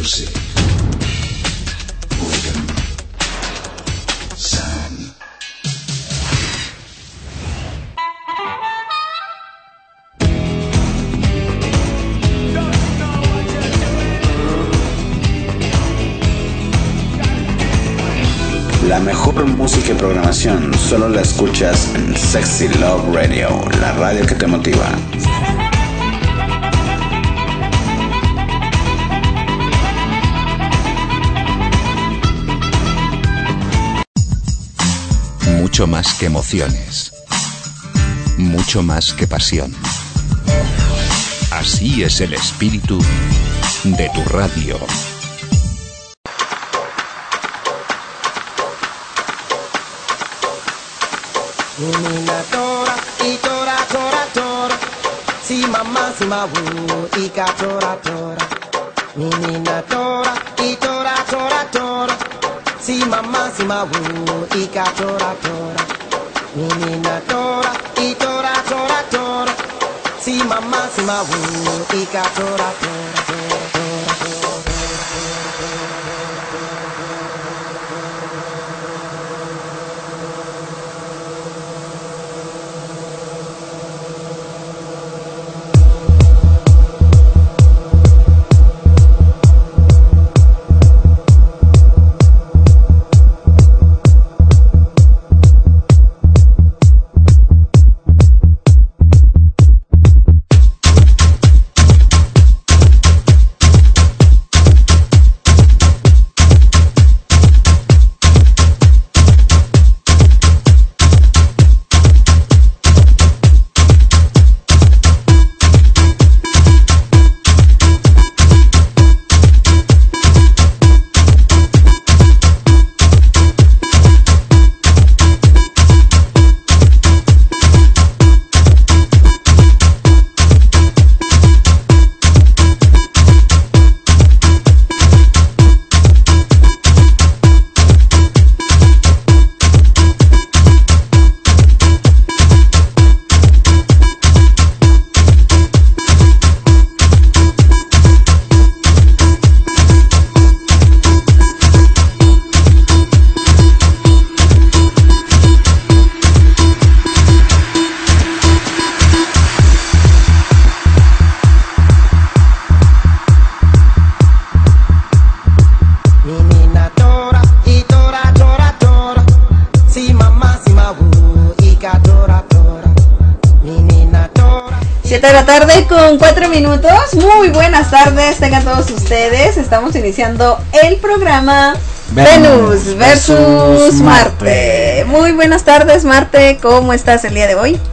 music. Rhythm. Sound. La mejor música y programación solo la escuchas en Sexy Love Radio, la radio que te motiva. Mucho más que emociones, mucho más que pasión. Así es el espíritu de tu radio. Menina tora, y tora, tora, tora. Si mamá, si ma wu, y ka tora, tora. Menina tora, y tora, tora, tora. Si mamá, si ma wu, y ka tora, tora. Menina tora, y tora, tora, tora. Si mamá, si ma wu, y ka tora, tora, tora. De la tarde con 4 minutos. Muy buenas tardes, tengan todos ustedes. Estamos iniciando el programa Venus versus Marte. Muy buenas tardes, Marte. ¿Cómo estás el día de hoy?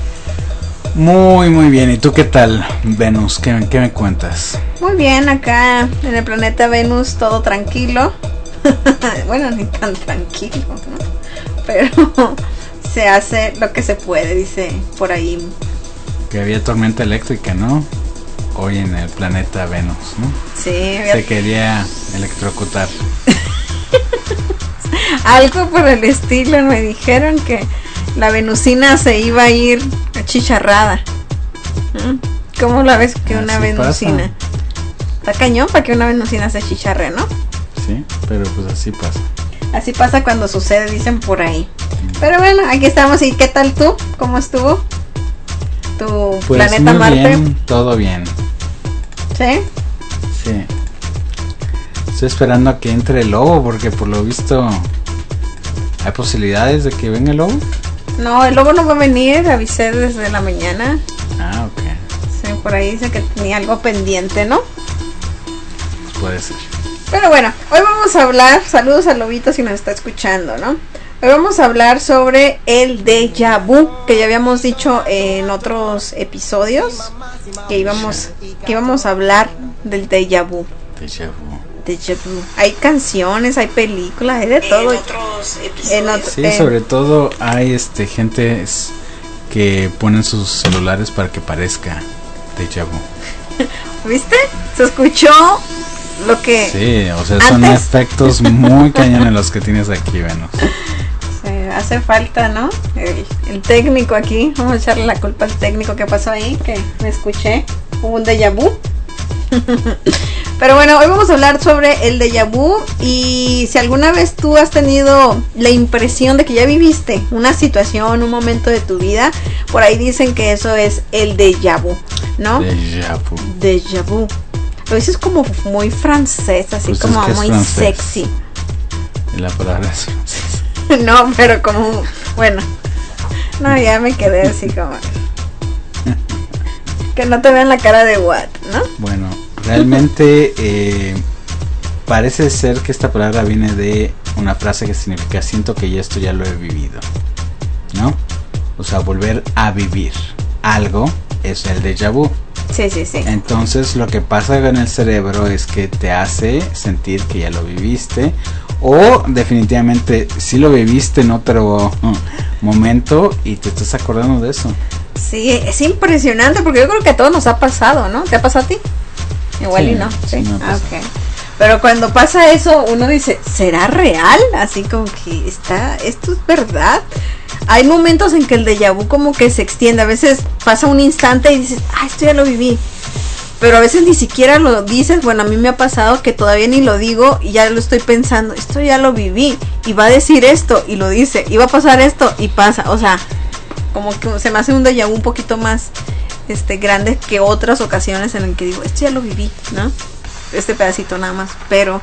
Muy bien. ¿Y tú qué tal, Venus? ¿Qué me cuentas? Muy bien, acá en el planeta Venus todo tranquilo. Bueno, ni tan tranquilo, ¿no? Pero se hace lo que se puede, dice por ahí. Que había tormenta eléctrica, ¿no? Hoy en el planeta Venus, ¿no? Sí. Se quería electrocutar. Algo por el estilo, me dijeron que la venusina se iba a ir achicharrada. ¿Cómo la ves que una venusina? Pasa. Está cañón para que una venusina se achicharre, ¿no? Sí, pero pues así pasa. Así pasa cuando sucede, dicen por ahí. Pero bueno, aquí estamos. ¿Y qué tal tú? ¿Cómo estuvo tu pues planeta muy Marte? Bien, todo bien. ¿Sí? Sí. Estoy esperando a que entre el lobo porque por lo visto hay posibilidades de que venga el lobo. No, el lobo no va a venir, avisé desde la mañana. Ah, ok. Sí, por ahí dice que tenía algo pendiente, ¿no? Pues puede ser. Pero bueno, hoy vamos a hablar, saludos al lobito si nos está escuchando, ¿no? Hoy vamos a hablar sobre el déjà vu, que ya habíamos dicho en otros episodios que íbamos a hablar del déjà vu. Déjà vu. Déjà vu. Hay canciones, hay películas, hay de todo. En otros episodios. Sí, sobre todo hay gente que ponen sus celulares para que parezca déjà vu. ¿Viste? Se escuchó lo que... Sí, o sea, son efectos muy cañones los que tienes aquí, Venus. Hace falta, ¿no? El técnico aquí, vamos a echarle la culpa al técnico que pasó ahí, que me escuché, hubo un déjà vu. Pero bueno, hoy vamos a hablar sobre el déjà vu. Y si alguna vez tú has tenido la impresión de que ya viviste una situación, un momento de tu vida, por ahí dicen que eso es el déjà vu, ¿no? Déjà vu. Déjà vu. Lo dices como muy francés, así Pues como es que es muy francés. sexy. Y la palabra es francesa. No, pero como, bueno, no, ya me quedé así como que no te vean la cara de what, ¿no? Bueno, realmente parece ser que esta palabra viene de una frase que significa siento que esto ya lo he vivido, ¿no? O sea, volver a vivir algo es el déjà vu. Sí, sí, sí. Entonces lo que pasa en el cerebro es que te hace sentir que ya lo viviste, o definitivamente sí lo viviste en otro momento y te estás acordando de eso. Sí, es impresionante porque yo creo que a todos nos ha pasado, ¿no? ¿Te ha pasado a ti? Igual Sí, y no. sí me ha pasado. Okay. Pero cuando pasa eso, uno dice, ¿será real? Así como que esto es verdad. Hay momentos en que el déjà vu como que se extiende. A veces pasa un instante y dices, esto ya lo viví. Pero a veces ni siquiera lo dices. Bueno, a mí me ha pasado que todavía ni lo digo y ya lo estoy pensando. Esto ya lo viví. Y va a decir esto y lo dice. Y va a pasar esto y pasa. O sea, como que se me hace un déjà vu un poquito más grande que otras ocasiones en el que digo, esto ya lo viví, ¿no? Este pedacito nada más. Pero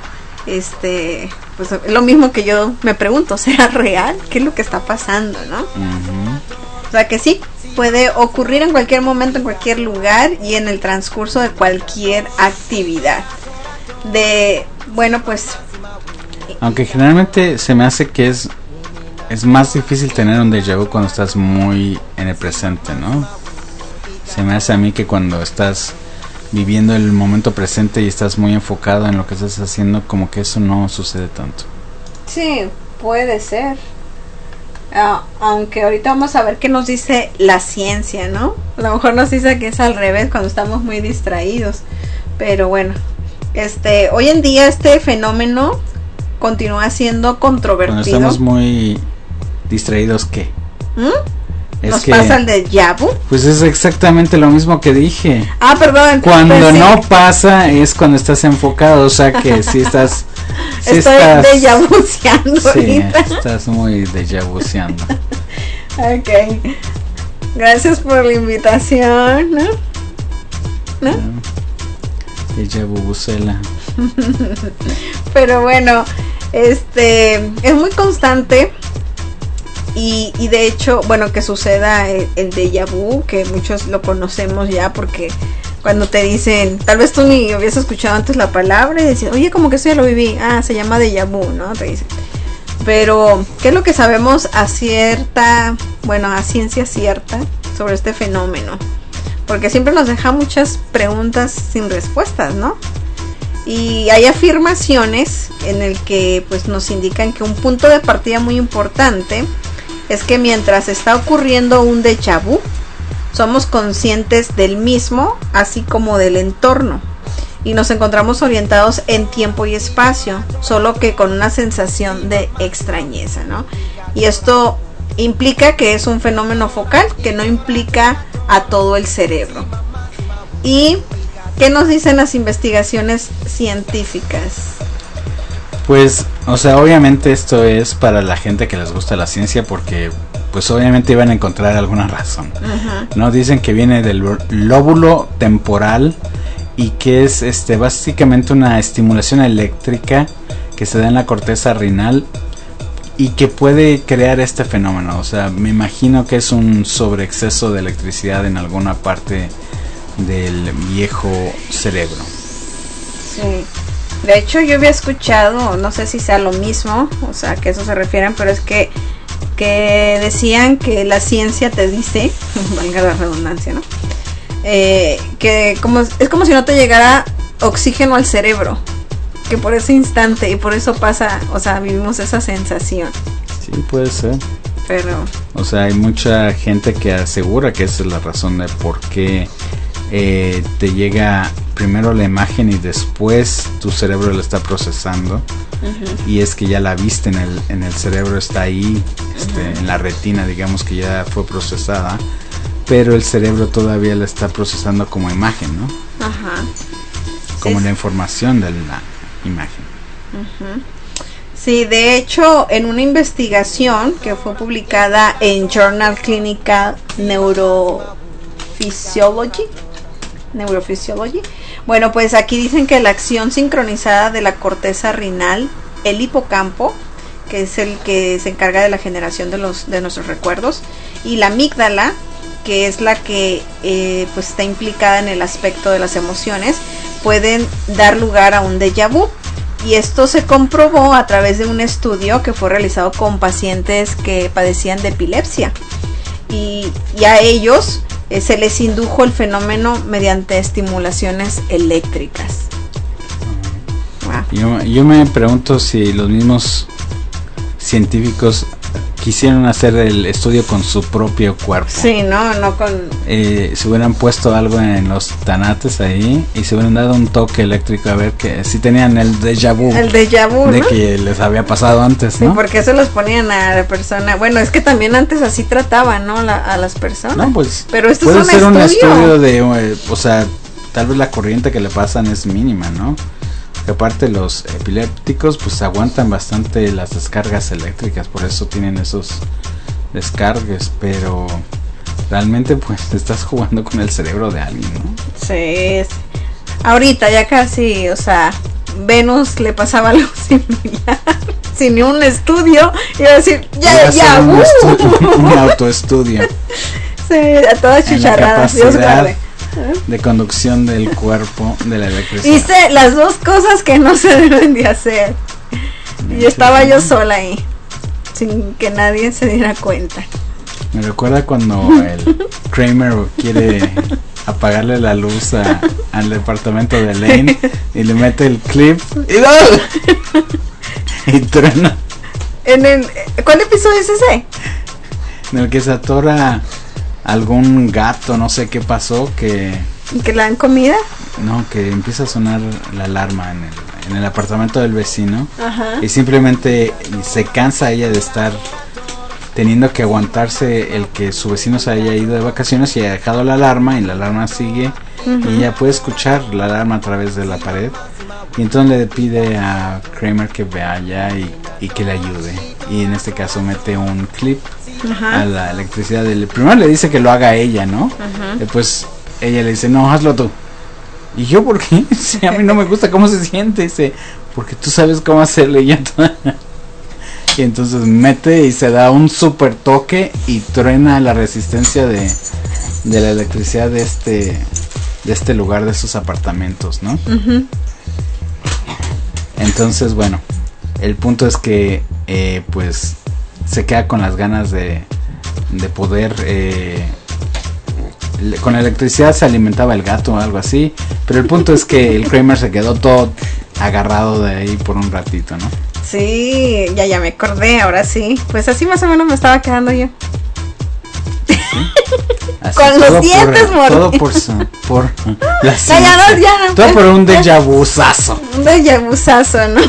pues es lo mismo que yo me pregunto, ¿será real? ¿Qué es lo que está pasando, no? O sea que sí, puede ocurrir en cualquier momento, en cualquier lugar y en el transcurso de cualquier actividad. Bueno, pues... Aunque generalmente se me hace que es más difícil tener un déjà vu cuando estás muy en el presente, ¿no? Se me hace a mí que cuando estás viviendo el momento presente y estás muy enfocado en lo que estás haciendo, como que eso no sucede tanto. Sí, puede ser. Aunque ahorita vamos a ver qué nos dice la ciencia, ¿no? A lo mejor nos dice que es al revés cuando estamos muy distraídos. Pero bueno, hoy en día este fenómeno continúa siendo controvertido. Cuando estamos muy distraídos, ¿qué? ¿Nos pasa el déjà vu? Pues es exactamente lo mismo que dije. Perdón. Cuando no pasa es cuando estás enfocado, o sea que si estás... Estoy déjà vuceando sí, ahorita. estás muy déjà vuceando. Ok. Gracias por la invitación, ¿no? Déjà vu bucela. Pero bueno, es muy constante. Y de hecho, bueno, que suceda el déjà vu, que muchos lo conocemos ya, porque cuando te dicen, tal vez tú ni habías escuchado antes la palabra y decías, oye, como que eso ya lo viví, se llama déjà vu, ¿no? Te dicen. Pero, ¿qué es lo que sabemos a ciencia cierta sobre este fenómeno? Porque siempre nos deja muchas preguntas sin respuestas, ¿no? Y hay afirmaciones en el que pues nos indican que un punto de partida muy importante es que mientras está ocurriendo un déjà vu, somos conscientes del mismo, así como del entorno, y nos encontramos orientados en tiempo y espacio, solo que con una sensación de extrañeza, ¿no? Y esto implica que es un fenómeno focal, que no implica a todo el cerebro. ¿Y qué nos dicen las investigaciones científicas? Pues, o sea, obviamente esto es para la gente que les gusta la ciencia, porque pues obviamente iban a encontrar alguna razón. No, dicen que viene del lóbulo temporal y que es básicamente una estimulación eléctrica que se da en la corteza renal y que puede crear este fenómeno. O sea, me imagino que es un sobreexceso de electricidad en alguna parte del viejo cerebro. Sí. De hecho, yo había escuchado, no sé si sea lo mismo, o sea, que eso se refieren, pero es que decían que la ciencia te dice, valga la redundancia, ¿no? Que es como si no te llegara oxígeno al cerebro, que por ese instante y por eso pasa, o sea, vivimos esa sensación. Sí, puede ser. Pero, o sea, hay mucha gente que asegura que esa es la razón de por qué te llega primero la imagen y después tu cerebro la está procesando. Y es que ya la viste en el cerebro, está ahí, en la retina, digamos que ya fue procesada, pero el cerebro todavía la está procesando como imagen, ¿no? como sí, la información de la imagen. Sí, de hecho, en una investigación que fue publicada en Journal Clinical Neurophysiology, bueno, pues aquí dicen que la acción sincronizada de la corteza renal, el hipocampo, que es el que se encarga de la generación de nuestros recuerdos, y la amígdala, que es la que pues está implicada en el aspecto de las emociones, pueden dar lugar a un déjà vu. Y esto se comprobó a través de un estudio que fue realizado con pacientes que padecían de epilepsia. Y a ellos se les indujo el fenómeno mediante estimulaciones eléctricas. Wow. Yo me pregunto si los mismos científicos quisieron hacer el estudio con su propio cuerpo. Sí, no con... se hubieran puesto algo en los tanates ahí y se hubieran dado un toque eléctrico a ver que si tenían el déjà vu. El déjà vu, de ¿no? que les había pasado antes, ¿no? Sí, porque se los ponían a la persona. Bueno, es que también antes así trataban, ¿no? A las personas. No, pues. Pero esto puede es ser un estudio de, o sea, tal vez la corriente que le pasan es mínima, ¿no? Que aparte los epilépticos pues aguantan bastante las descargas eléctricas, por eso tienen esos descargues, pero realmente pues te estás jugando con el cerebro de alguien, ¿no? Sí, ahorita ya casi, o sea, Venus le pasaba algo similar, sin ni un estudio, iba a decir, ya, un autoestudio. Sí, a todas chicharradas, Dios guarde. De conducción del cuerpo de la electricidad. Hice las dos cosas que no se deben de hacer. Y estaba yo sola ahí, sin que nadie se diera cuenta. Me recuerda cuando el Kramer quiere apagarle la luz al departamento de Elaine y le mete el clip y truena. ¿Cuál episodio es ese? En el que se atora algún gato, no sé qué pasó, que le dan comida. No, que empieza a sonar la alarma en el apartamento del vecino. Ajá. Y simplemente se cansa ella de estar teniendo que aguantarse el que su vecino se haya ido de vacaciones y haya dejado la alarma, y la alarma sigue. Y ella puede escuchar la alarma a través de la pared, y entonces le pide a Kramer que vaya y que le ayude, y en este caso mete un clip a la electricidad. Primero le dice que lo haga ella, ¿no? Después ella le dice, no, hazlo tú. ¿Y yo por qué? Sí, a mí no me gusta cómo se siente. Dice, porque tú sabes cómo hacerle. Y entonces mete y se da un super toque y truena la resistencia de la electricidad de este lugar, de esos apartamentos, ¿no? Entonces, bueno, el punto es que pues se queda con las ganas de poder con la electricidad se alimentaba el gato o algo así, pero el punto es que el Kramer se quedó todo agarrado de ahí por un ratito, ¿no? Sí, ya me acordé, ahora sí. Pues así más o menos me estaba quedando yo. Así, con los dientes mordidos. Todo por la no, todo por un déjà vuzazo. Un déjà vuzazo, ¿no?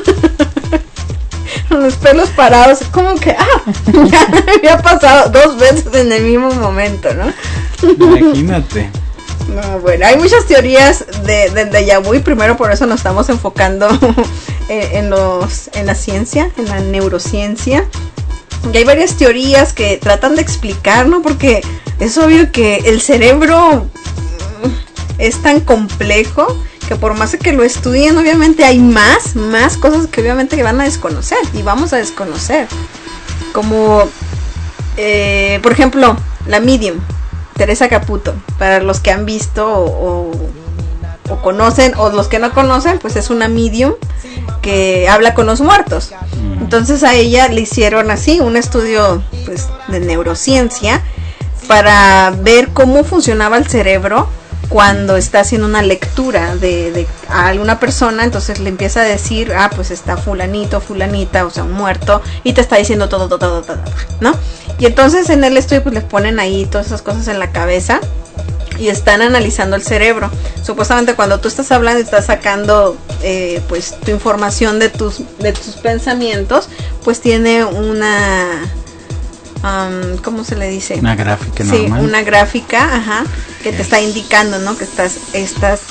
Los pelos parados, como que ya me había pasado 2 veces en el mismo momento, ¿no? Imagínate. No, bueno, hay muchas teorías del déjà vu, y primero por eso nos estamos enfocando en la ciencia, en la neurociencia. Y hay varias teorías que tratan de explicar, ¿no? Porque es obvio que el cerebro es tan complejo que por más que lo estudien, obviamente hay más cosas que obviamente van a desconocer y vamos a desconocer. Como, por ejemplo, la medium, Teresa Caputo. Para los que han visto o conocen, o los que no conocen, pues es una medium que habla con los muertos. Entonces a ella le hicieron así un estudio pues de neurociencia para ver cómo funcionaba el cerebro cuando está haciendo una lectura de a alguna persona. Entonces le empieza a decir, pues está fulanito, fulanita, o sea, un muerto, y te está diciendo todo, ¿no? Y entonces en el estudio pues les ponen ahí todas esas cosas en la cabeza y están analizando el cerebro. Supuestamente cuando tú estás hablando y estás sacando pues tu información de tus pensamientos, pues tiene una ¿cómo se le dice? Una gráfica normal. Sí, una gráfica, que te está indicando, ¿no? Que estás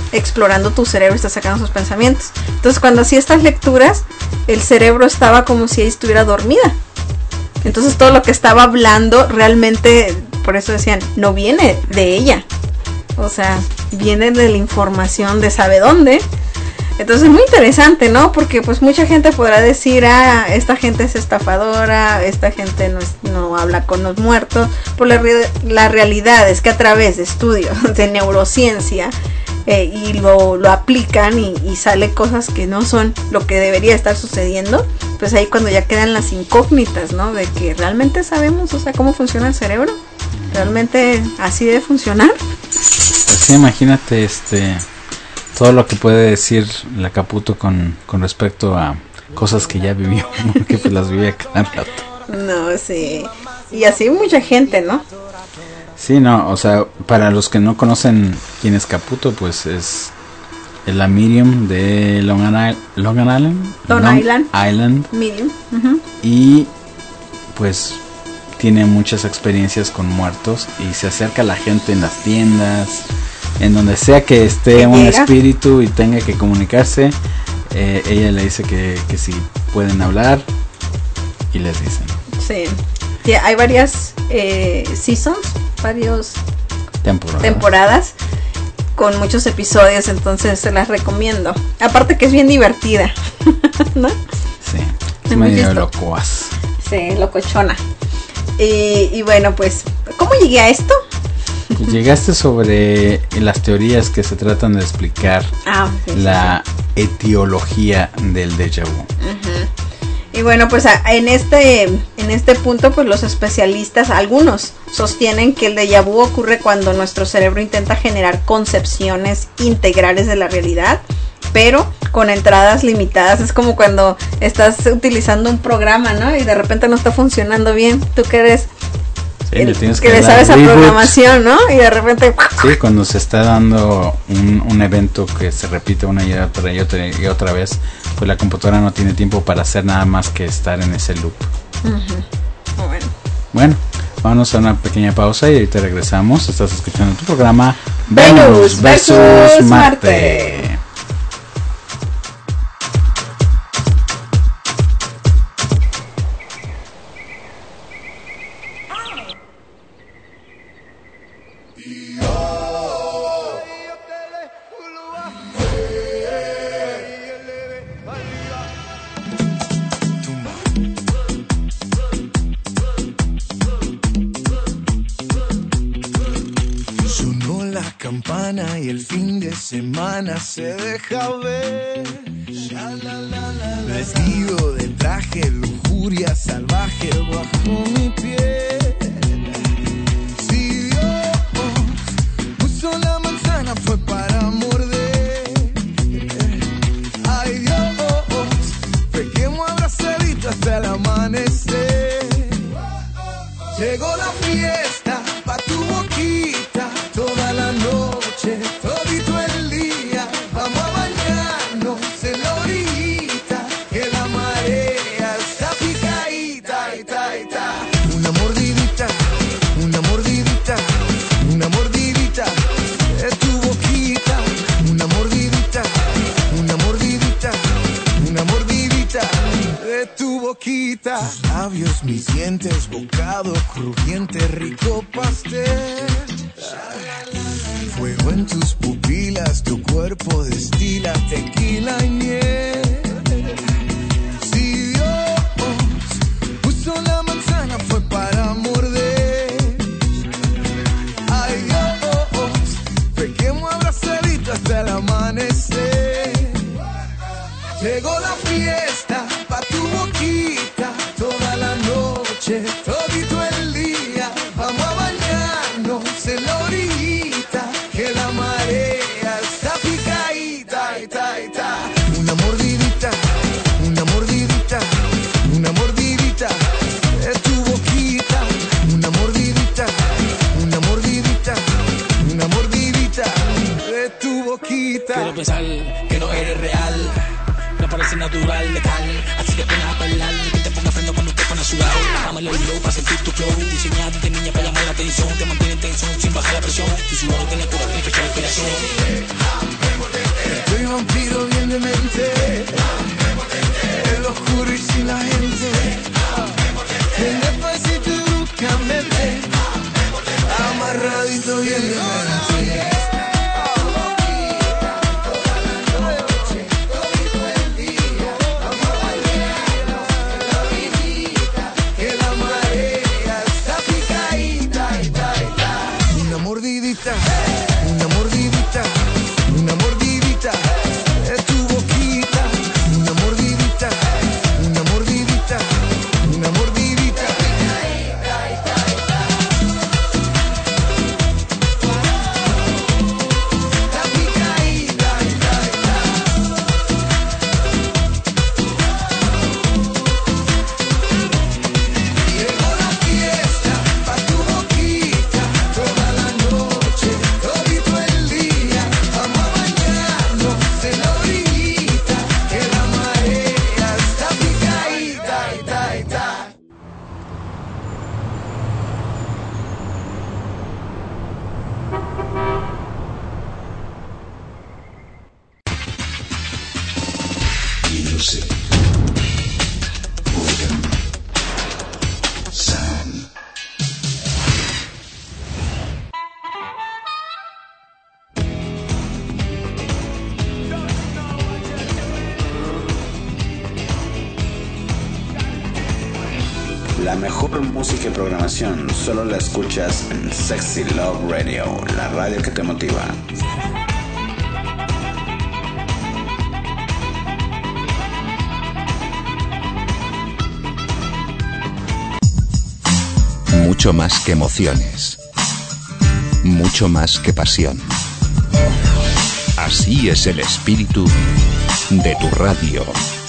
explorando tu cerebro, está sacando sus pensamientos. Entonces cuando hacía estas lecturas, el cerebro estaba como si ella estuviera dormida. Entonces todo lo que estaba hablando realmente, por eso decían, no viene de ella. O sea, viene de la información de sabe dónde. Entonces es muy interesante, ¿no? Porque pues mucha gente podrá decir, esta gente es estafadora, esta gente no habla con los muertos. Por la realidad es que a través de estudios de neurociencia y lo aplican y sale cosas que no son lo que debería estar sucediendo, pues ahí cuando ya quedan las incógnitas, ¿no? De que realmente sabemos, o sea, cómo funciona el cerebro. ¿Realmente así debe funcionar? Pues sí, imagínate todo lo que puede decir la Caputo con respecto a cosas que ya vivió, que pues las vive cada rato. No, sí. Y así mucha gente, ¿no? Sí, no, o sea, para los que no conocen quién es Caputo, pues es la medium de Long Island. Medium. Y pues tiene muchas experiencias con muertos y se acerca a la gente en las tiendas, en donde sea que esté un espíritu y tenga que comunicarse, ella le dice que si pueden hablar y les dicen. Sí, hay varias seasons, varios temporadas con muchos episodios, entonces se las recomiendo. Aparte que es bien divertida, ¿no? Sí, es medio locuaz. Sí, locochona. Y bueno, pues, ¿cómo llegué a esto? Llegaste sobre las teorías que se tratan de explicar la etiología del déjà vu. Y bueno, pues en este punto, pues los especialistas, algunos sostienen que el déjà vu ocurre cuando nuestro cerebro intenta generar concepciones integrales de la realidad, pero con entradas limitadas. Es como cuando estás utilizando un programa, ¿no? Y de repente no está funcionando bien. Tú que eres sí, que le sabes a programación, ¿no? Y de repente sí, cuando se está dando un evento que se repite una y otra vez, pues la computadora no tiene tiempo para hacer nada más que estar en ese loop. Bueno, vamos a una pequeña pausa y ahorita regresamos. Estás escuchando tu programa Venus versus Marte. Y el fin de semana se deja ver. Vestido de traje, lujuria salvaje bajo mi piel. Si Dios puso la manzana fue para morder. Ay Dios, pequemos abrazadito hasta el amanecer. Llegó la fiesta pa' tu boquita toda la noche, todito el día, vamos a bañarnos en la orillita, que la marea está picadita, una mordidita, una mordidita, una mordidita de tu boquita, una mordidita, una mordidita, una mordidita de tu boquita. Tus labios, mis dientes, bocado crujiente, rico pastel. Fuego en tus pupilas, tu cuerpo destila tequila y miel. Si Dios puso la manzana fue para morder. Ay Dios, pequemos abrazadito hasta el amanecer. Llegó la fiesta pa' tu boquita toda la noche, todito el día, vamos a bañarnos en la orillita, que la marea está picadita, una mordidita, una mordidita, una mordidita de tu boquita, una mordidita, una mordidita, una mordidita de tu boquita. Quiero pensar que no eres real, no parece natural, letal, así que ven a bailar, que te ponga freno cuando te pones a sudar. Dámelo el low para sentir tu flow, diseñado de niña para llamar la atención, te mantiene en tensión sin bajar la presión, tu sudor tiene cura, tiene fecha de respiración. vampiro bien demente, el oscuro y sin la gente, el despacito y bruscamente, amarradito bien demente. Una mordidita, una mordidita de tu boquita, una mordidita, una mordidita, una mordidita. La picadita, llegó la fiesta pa' tu boquita, toda la noche, todito el día, vamos a bañarnos en la orillita, que la marea está picadita, Music. Organ. Sound. La mejor música y programación solo la escuchas en Sexy Love Radio, la radio que te motiva. Mucho más que emociones. Mucho más que pasión. Así es el espíritu de tu radio.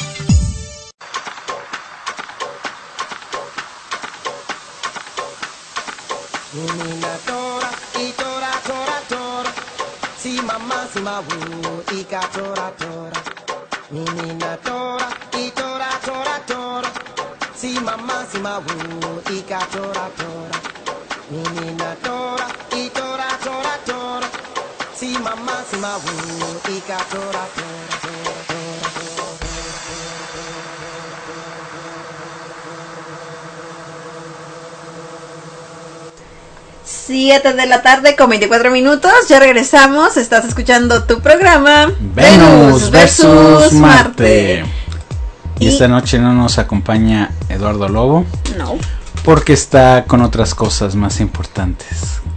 Menina tora y tora tora tora, si mamá si mabu y ca tora tora. Menina tora y tora tora tora, si mamá si mabu y ca tora tora. Menina tora y tora tora tora, si mamá si mabu y ca tora tora. 7 de la tarde con 24 minutos. Ya regresamos. Estás escuchando tu programa Venus versus Marte. Y esta noche no nos acompaña Eduardo Lobo. No. Porque está con otras cosas más importantes.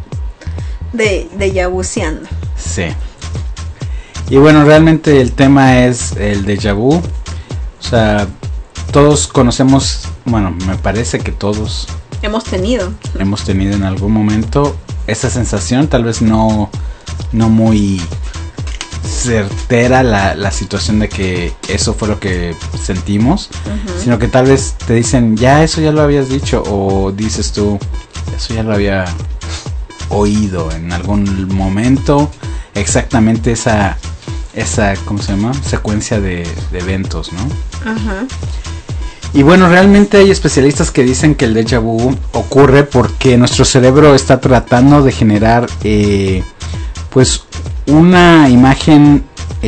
De yabuceando. Sí. Y bueno, realmente el tema es el déjà vu. O sea, todos conocemos, bueno, me parece que todos hemos tenido en algún momento esa sensación, tal vez no muy certera la situación de que eso fue lo que sentimos, sino que tal vez te dicen, ya eso ya lo habías dicho, o dices tú, eso ya lo había oído en algún momento, exactamente esa ¿cómo se llama? Secuencia de eventos, ¿no? Ajá. Y bueno, realmente hay especialistas que dicen que el déjà vu ocurre porque nuestro cerebro está tratando de generar pues una imagen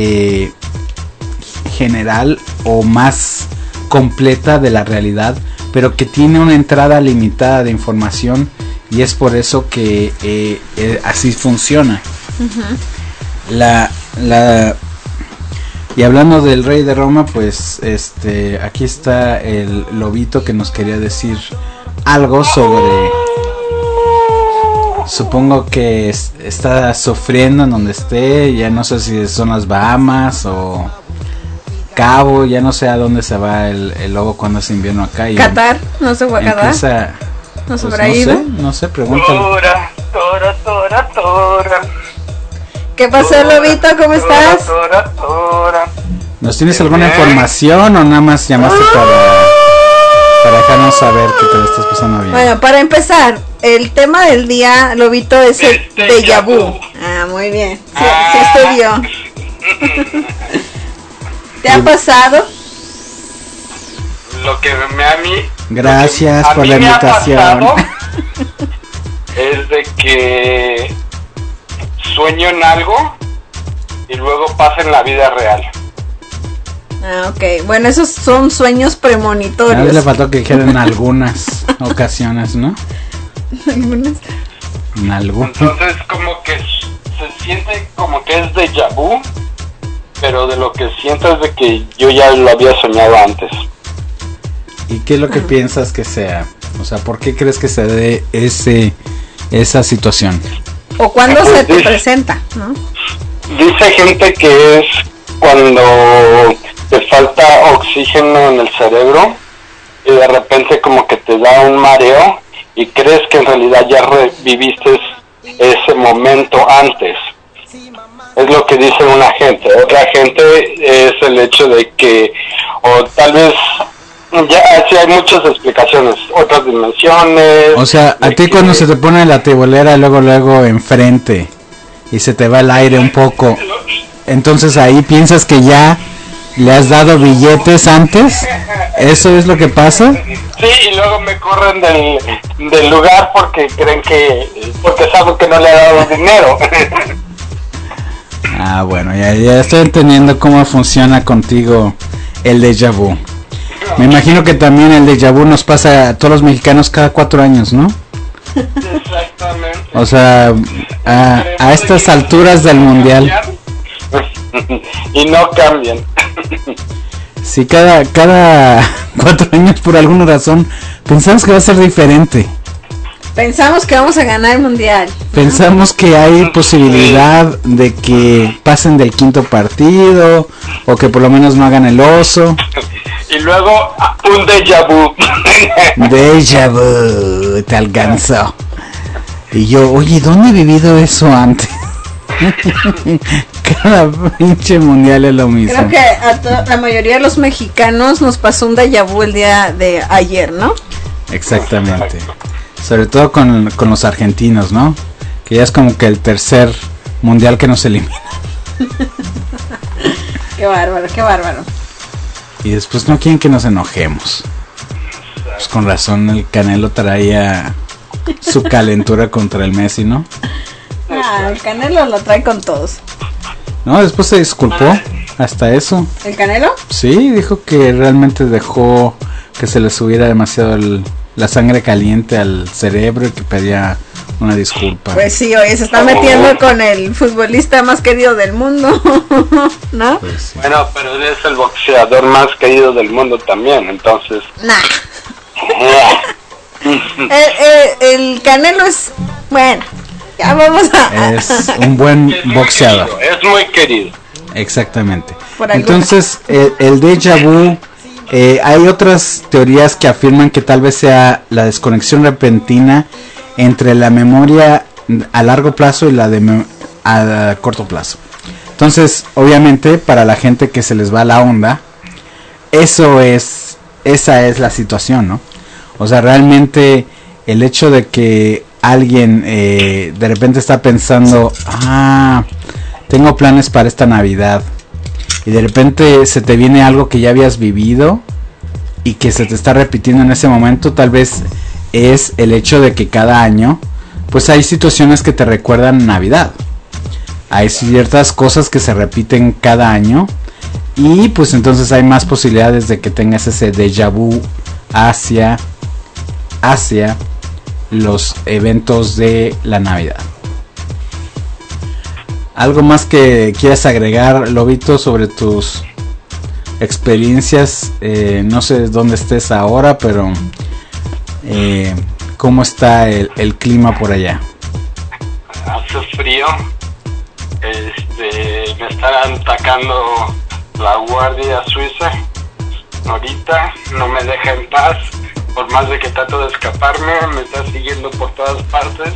general o más completa de la realidad, pero que tiene una entrada limitada de información, y es por eso que así funciona. Y hablando del rey de Roma, pues aquí está el lobito que nos quería decir algo sobre, supongo que está sufriendo en donde esté, ya no sé si son las Bahamas o Cabo, ya no sé a dónde se va el lobo cuando es invierno acá. Y Qatar, no se fue a Qatar. No se habrá ido. No sé, pregúntale. Tora. ¿Qué pasó, lobito? ¿Cómo estás? ¿Nos tienes alguna información o nada más llamaste para dejarnos saber que te lo estás pasando bien? Bueno, para empezar, el tema del día, lobito, es el déjà vu. Ah, muy bien. Sí estudió. ¿Te ha pasado? Lo que a mí... Gracias por la invitación. Es de que sueño en algo y luego pasa en la vida real. Ah, ok. Bueno, esos son sueños A premonitorios. mí le faltó que dijeran en algunas ocasiones, ¿no? Algunas. En algunas. Entonces como que se siente como que es déjà vu, pero de lo que siento es de que yo ya lo había soñado antes. ¿Y qué es lo que piensas que sea? O sea, ¿por qué crees que se dé esa situación? O cuando se te presenta, ¿no? Dice gente que es cuando te falta oxígeno en el cerebro y de repente como que te da un mareo y crees que en realidad ya reviviste ese momento antes. Es lo que dice una gente. Otra gente es el hecho de que, o tal vez, ya sí hay muchas explicaciones, otras dimensiones. O sea, a ti cuando se te pone la tibolera luego enfrente y se te va el aire un poco, entonces ahí piensas que ya le has dado billetes antes. ¿Eso es lo que pasa? Sí, y luego me corren del lugar porque creen porque saben que no le he dado dinero. Ah, bueno, ya estoy entendiendo cómo funciona contigo el déjà vu. Me imagino que también el déjà vu nos pasa a todos los mexicanos cada 4 años, ¿no? Exactamente. O sea, a estas alturas del mundial. Y no cambian. Sí, cada 4 años por alguna razón pensamos que va a ser diferente. Pensamos que vamos a ganar el mundial. Pensamos que hay posibilidad de que pasen del 5.º partido o que por lo menos no hagan el oso. Y luego un déjà vu. Déjà vu, te alcanzó. Y yo, oye, ¿dónde he vivido eso antes? Cada pinche mundial es lo mismo. Creo que a la mayoría de los mexicanos nos pasó un déjà vu el día de ayer, ¿no? Exactamente. Sobre todo con los argentinos, ¿no? Que ya es como que el tercer mundial que nos elimina. Qué bárbaro, qué bárbaro. Y después no quieren que nos enojemos. Pues con razón el Canelo traía su calentura contra el Messi, ¿no? Ah, el Canelo lo trae con todos. No, después se disculpó, hasta eso. ¿El Canelo? Sí, dijo que realmente dejó que se le subiera demasiado la sangre caliente al cerebro y que pedía una disculpa. Pues sí, oye, se está metiendo con el futbolista más querido del mundo, ¿no? Pues sí. Bueno, pero él es el boxeador más querido del mundo también, entonces. Nah. El Canelo es, bueno, ya vamos a... Es un buen Es muy boxeador. querido, es muy querido. Exactamente. Por alguna- Entonces, el déjà vu, hay otras teorías que afirman que tal vez sea la desconexión repentina entre la memoria a largo plazo y la a corto plazo. Entonces, obviamente, para la gente que se les va la onda, esa es la situación, ¿no? O sea, realmente el hecho de que alguien de repente está pensando, tengo planes para esta Navidad, y de repente se te viene algo que ya habías vivido y que se te está repitiendo en ese momento, tal vez es el hecho de que cada año pues hay situaciones que te recuerdan Navidad. Hay ciertas cosas que se repiten cada año y pues entonces hay más posibilidades de que tengas ese déjà vu hacia los eventos de la Navidad. ¿Algo más que quieras agregar, Lobito, sobre tus experiencias? No sé dónde estés ahora, pero ¿cómo está el clima por allá? Hace frío. Me están atacando la guardia suiza. Ahorita no me deja en paz. Por más de que trato de escaparme, me está siguiendo por todas partes.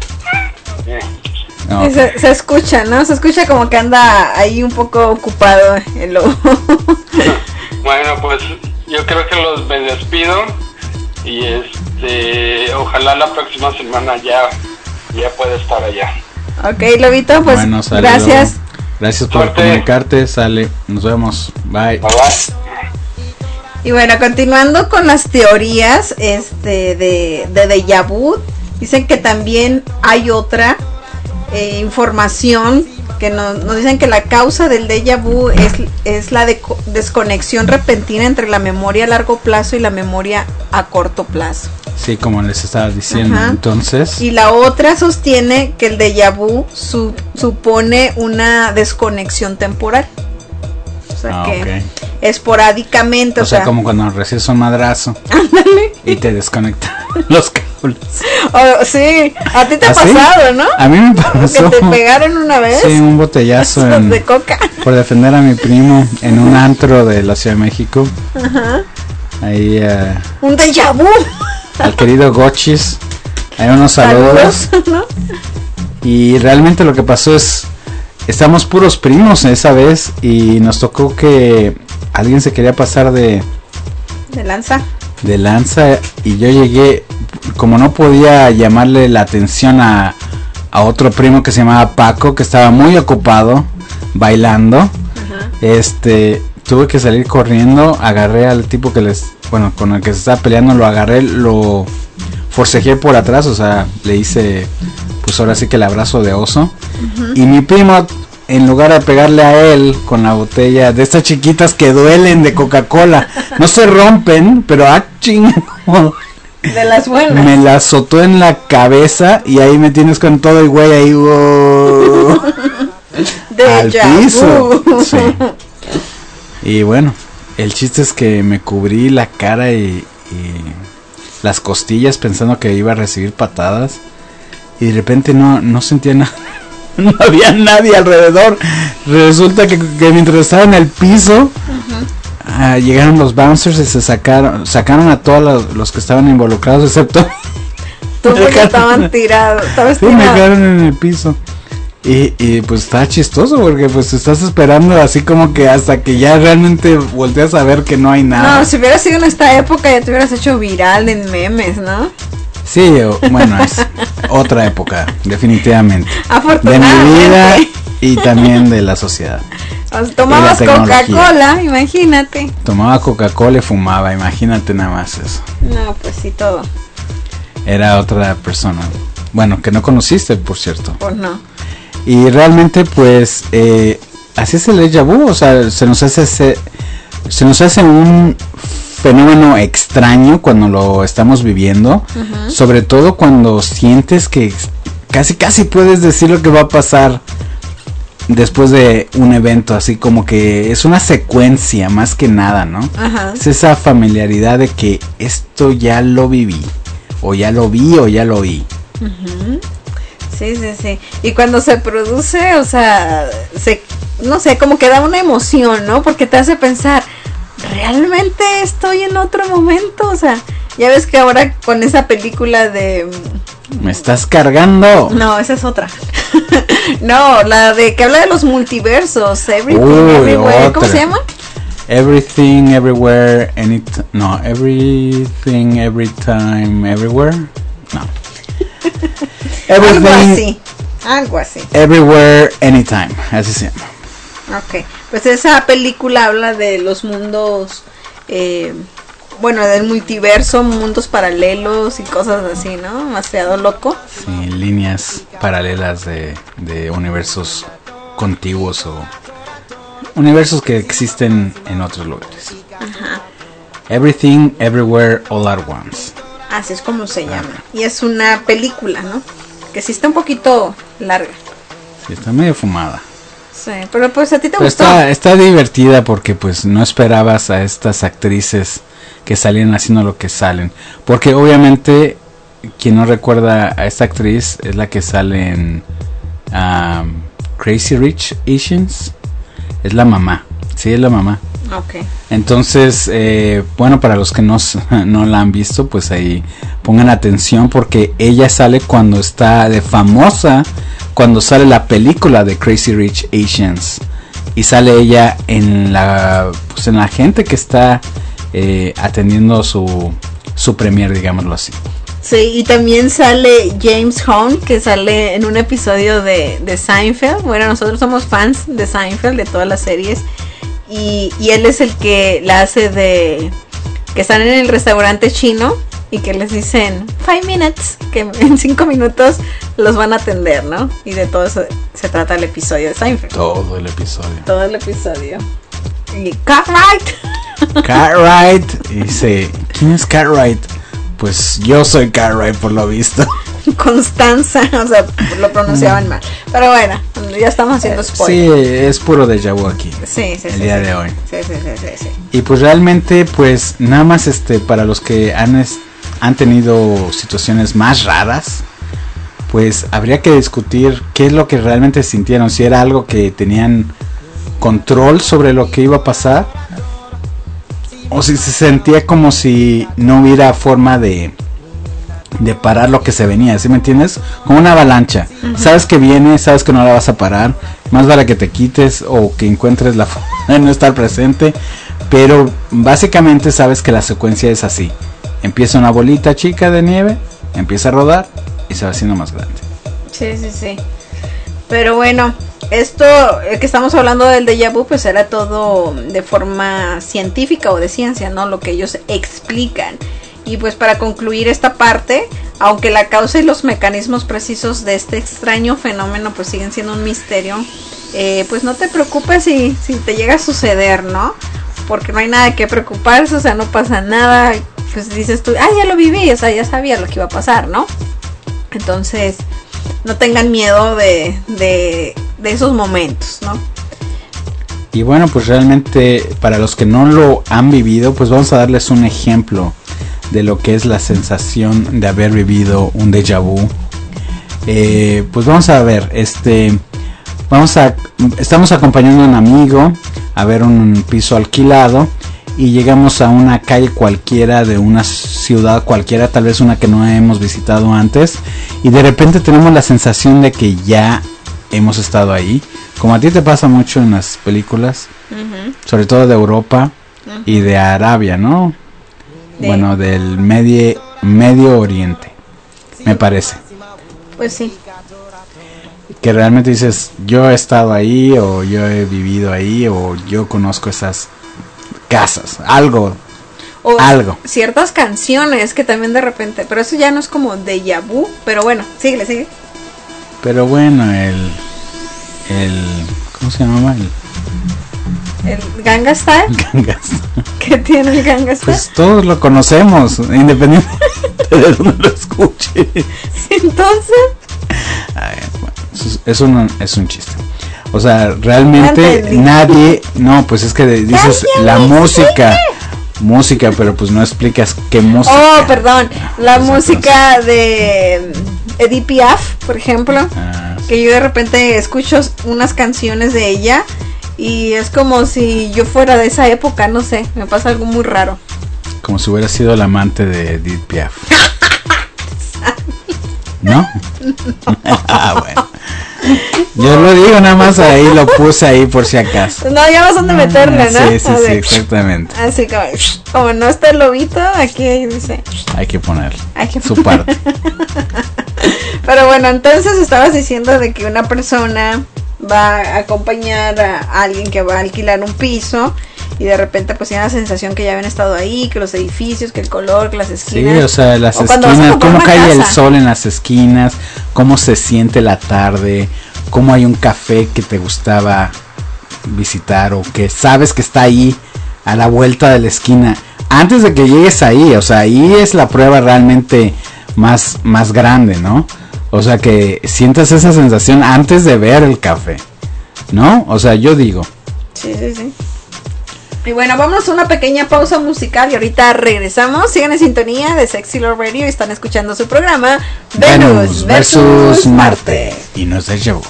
No, Y se escucha, ¿no? Se escucha como que anda ahí un poco ocupado el lobo. Bueno, pues yo creo que me despido y ojalá la próxima semana ya pueda estar allá. Ok, Lobito, pues bueno, sale, gracias. Lobo. Gracias por Suerte. comunicarte, sale. Nos vemos. Bye. Bye bye. Y bueno, continuando con las teorías de déjà vu, dicen que también hay otra información que nos dicen que la causa del déjà vu es la desconexión repentina entre la memoria a largo plazo y la memoria a corto plazo. Sí, como les estaba diciendo. Ajá. Entonces, Y la otra sostiene que el déjà vu supone una desconexión temporal. O sea que ok. esporádicamente, O sea, como cuando recibes un madrazo y te desconectan los cables. Sí, a ti te ha ¿Ah, sí? pasado, ¿no? A mí me pasó. Que te pegaron una vez. Sí, un botellazo Esos de coca. por defender a mi primo en un antro de la Ciudad de México. Ajá. Ahí Un déjà vu. al querido Gochis. Hay unos saludos. ¿No? Y realmente lo que pasó es, estamos puros primos esa vez y nos tocó que alguien se quería pasar de lanza y yo llegué, como no podía llamarle la atención a otro primo que se llamaba Paco, que estaba muy ocupado bailando. Ajá. Tuve que salir corriendo, agarré al tipo con el que se estaba peleando, lo agarré, lo forcejeé por atrás, o sea, le hice pues ahora sí que el abrazo de oso. Uh-huh. Y mi primo, en lugar de pegarle a él con la botella de estas chiquitas que duelen de Coca-Cola, no se rompen, pero de las buenas, me la azotó en la cabeza y ahí me tienes con todo el güey ahí al piso. Sí. Y bueno, el chiste es que me cubrí la cara y las costillas pensando que iba a recibir patadas y de repente no sentía nada. No había nadie alrededor. Resulta que mientras estaba en el piso, llegaron los bouncers y se sacaron a todos los que estaban involucrados, excepto tú, porque estaban tirados. Sí, me quedaron en el piso. Y pues estaba chistoso porque pues estás esperando así como que hasta que ya realmente volteas a ver que no hay nada. No, si hubiera sido en esta época ya te hubieras hecho viral en memes, ¿no? Sí, bueno, es otra época, definitivamente. Afortunadamente. De mi vida y también de la sociedad. O sea, tomabas Coca-Cola, imagínate. Tomaba Coca-Cola y fumaba, imagínate nada más eso. No, pues sí, todo. Era otra persona. Bueno, que no conociste, por cierto. Pues no. Y realmente, pues, así es el déjà vu, o sea, se nos hace un fenómeno extraño cuando lo estamos viviendo, uh-huh. Sobre todo cuando sientes que casi puedes decir lo que va a pasar después de un evento, así como que es una secuencia más que nada, ¿no? Uh-huh. Es esa familiaridad de que esto ya lo viví, o ya lo vi, o ya lo oí. Uh-huh. Sí. Y cuando se produce, o sea, no sé, como que da una emoción, ¿no? Porque te hace pensar, ¿realmente estoy en otro momento? O sea, ya ves que ahora con esa película de... ¿Me estás cargando? No, esa es otra. No, la de que habla de los multiversos, Everything, Everywhere, otra. ¿Cómo se llama? Everything, Everywhere, Everything, Every Time, Everywhere. No. Algo así. Everywhere, Anytime, así se llama. Ok, pues esa película habla de los mundos, del multiverso, mundos paralelos y cosas así, ¿no? Demasiado loco. Sí, líneas paralelas de universos contiguos o universos que existen en otros lugares. Ajá. Everything, Everywhere, All at Once. Así es como se llama. Y es una película, ¿no? Que sí está un poquito larga. Sí, está medio fumada. Sí, pero pues a ti te pero gustó. Está divertida porque pues no esperabas a estas actrices que salían haciendo lo que salen. Porque obviamente quien no recuerda a esta actriz es la que sale en Crazy Rich Asians. Es la mamá. Sí, es la mamá. Okay. Entonces, para los que no la han visto, pues ahí pongan atención porque ella sale cuando está de famosa, cuando sale la película de Crazy Rich Asians y sale ella en la gente que está atendiendo su premier, digámoslo así. Sí, y también sale James Hong, que sale en un episodio de Seinfeld. Bueno, nosotros somos fans de Seinfeld, de todas las series. Y él es el que la hace de... que están en el restaurante chino y que les dicen 5 minutes, que en 5 minutos los van a atender, ¿no? Y de todo eso se trata el episodio de Seinfeld. Todo el episodio. Todo el episodio. Y Cartwright. Cartwright. Y dice, ¿quién es Cartwright? Pues yo soy Cartwright por lo visto. Constanza, o sea, lo pronunciaban mal. Pero bueno, ya estamos haciendo spoiler. Sí, es puro déjà vu aquí. Sí, el día de hoy. Sí. Y pues realmente, pues nada más para los que han tenido situaciones más raras, pues habría que discutir qué es lo que realmente sintieron, si era algo que tenían control sobre lo que iba a pasar, o si se sentía como si no hubiera forma de parar lo que se venía, ¿sí me entiendes? Como una avalancha. Sabes que viene, sabes que no la vas a parar, más vale que te quites o que encuentres la forma de no estar presente, pero básicamente sabes que la secuencia es así. Empieza una bolita chica de nieve, empieza a rodar y se va haciendo más grande. Sí. Pero bueno, esto que estamos hablando del déjà vu, pues era todo de forma científica o de ciencia, ¿no? Lo que ellos explican. Y pues para concluir esta parte, aunque la causa y los mecanismos precisos de este extraño fenómeno pues siguen siendo un misterio, pues no te preocupes si te llega a suceder, ¿no? Porque no hay nada que preocuparse, o sea, no pasa nada. Pues dices tú, ya lo viví, o sea, ya sabía lo que iba a pasar, ¿no? Entonces, no tengan miedo de esos momentos, ¿no? Y bueno, pues realmente para los que no lo han vivido, pues vamos a darles un ejemplo de lo que es la sensación de haber vivido un déjà vu. Pues vamos a ver, estamos acompañando a un amigo a ver un piso alquilado y llegamos a una calle cualquiera de una ciudad cualquiera, tal vez una que no hemos visitado antes, y de repente tenemos la sensación de que ya hemos estado ahí, como a ti te pasa mucho en las películas, sobre todo de Europa y de Arabia, ¿no? Bueno, del Medio Oriente, me parece. Pues sí. Que realmente dices, yo he estado ahí, o yo he vivido ahí, o yo conozco esas casas, algo. Ciertas canciones que también de repente, pero eso ya no es como déjà vu, pero bueno, sigue. Pero bueno, ¿cómo se llamaba? ¿El Gangnam Style? ¿Qué tiene el Gangnam Style? Pues todos lo conocemos, independientemente de donde lo escuche. Entonces, bueno, es un chiste. O sea, realmente nadie, no, pues es que dices la música, pero pues no explicas qué música. Oh, perdón, la música de Edith Piaf, por ejemplo, que yo de repente escucho unas canciones de ella y es como si yo fuera de esa época, no sé, me pasa algo muy raro. Como si hubiera sido el amante de Edith Piaf. ¿No? Bueno. Yo lo digo nada más ahí, lo puse ahí por si acaso. No, ya vas a meterle, ¿no? Sí, exactamente. Así como no está el lobito, aquí dice. Hay que ponerle su parte. Pero bueno, entonces estabas diciendo de que una persona va a acompañar a alguien que va a alquilar un piso y de repente pues tiene la sensación que ya habían estado ahí, que los edificios, que el color, que las esquinas. Sí, o sea, las esquinas, cómo cae el sol en las esquinas, cómo se siente la tarde, cómo hay un café que te gustaba visitar o que sabes que está ahí a la vuelta de la esquina. Antes de que llegues ahí, o sea, ahí es la prueba realmente más grande, ¿no? O sea, que sientas esa sensación antes de ver el café, ¿no? O sea, yo digo. Sí. Y bueno, vamos a una pequeña pausa musical y ahorita regresamos. Sigan en sintonía de Sexy Love Radio y están escuchando su programa Venus versus Marte. Y no es de show.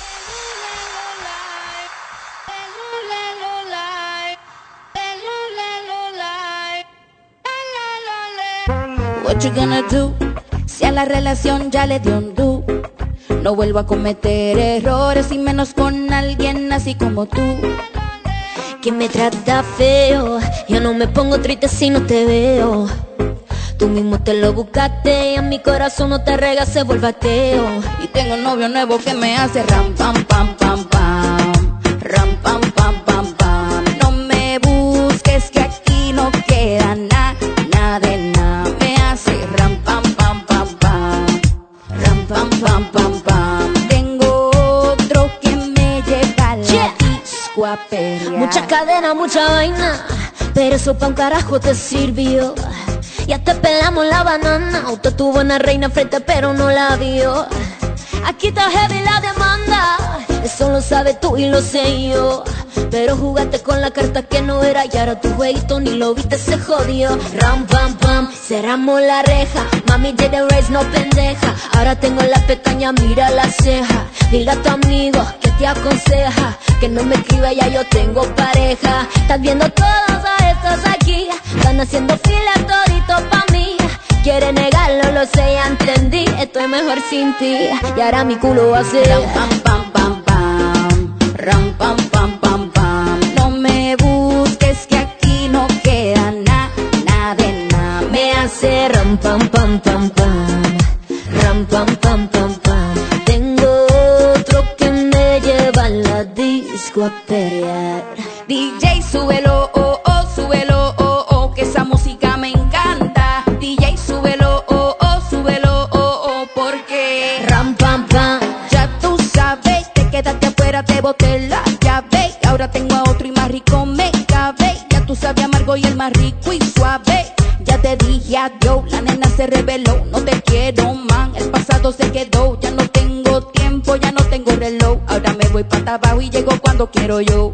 What you gonna do? Si a la relación ya le dio un do. No vuelvo a cometer errores y menos con alguien así como tú, que me trata feo. Yo no me pongo triste si no te veo. Tú mismo te lo buscaste y a mi corazón no te rega, se vuelve ateo. Y tengo un novio nuevo que me hace ram pam pam pam pam, ram pam pam pam pam. No me busques que aquí no queda nada de nada. Me hace disco a perrear. Mucha cadena, mucha vaina, pero eso pa' un carajo te sirvió. Ya te pelamos la banana, usted tuvo una reina frente pero no la vio. Aquí está heavy la demanda, eso lo sabes tú y lo sé yo. Pero jugaste con la carta que no era y ahora tu jueguito ni lo viste, se jodió. Ram, pam, pam, cerramos la reja. Mami de The Race no pendeja. Ahora tengo la pestaña, mira la ceja. Dile a tu amigo que te aconseja que no me escriba, ya yo tengo pareja. Estás viendo todos a estos aquí, están haciendo fila todito pa' mí. Quiere negarlo, lo sé, ya entendí. Estoy mejor sin ti. Y ahora mi culo hace ram, pam, pam, pam, pam. Ram, pam, pam, pam, pam. No me busques que aquí no queda nada de nada. Me hace ram, pam, pam, pam, pam. Ram, pam, pam, pam, pam. Tengo otro que me lleva a la disco a perrear. DJ, súbelo, oh, oh, súbelo, oh, oh, que esa música me encanta. DJ, súbelo, oh, oh, súbelo, oh, oh, porque ram, pam, pam. Ya tú sabes, te quedaste afuera, te boté la llave. Ahora tengo a otro y más rico me cabe. Ya tú sabes amargo y el más rico y suave. Ya te dije adiós, la nena se reveló. No te quiero, man, el pasado se quedó. Ya no tengo tiempo, ya no tengo reloj. Ahora me voy para abajo y llego cuando quiero yo.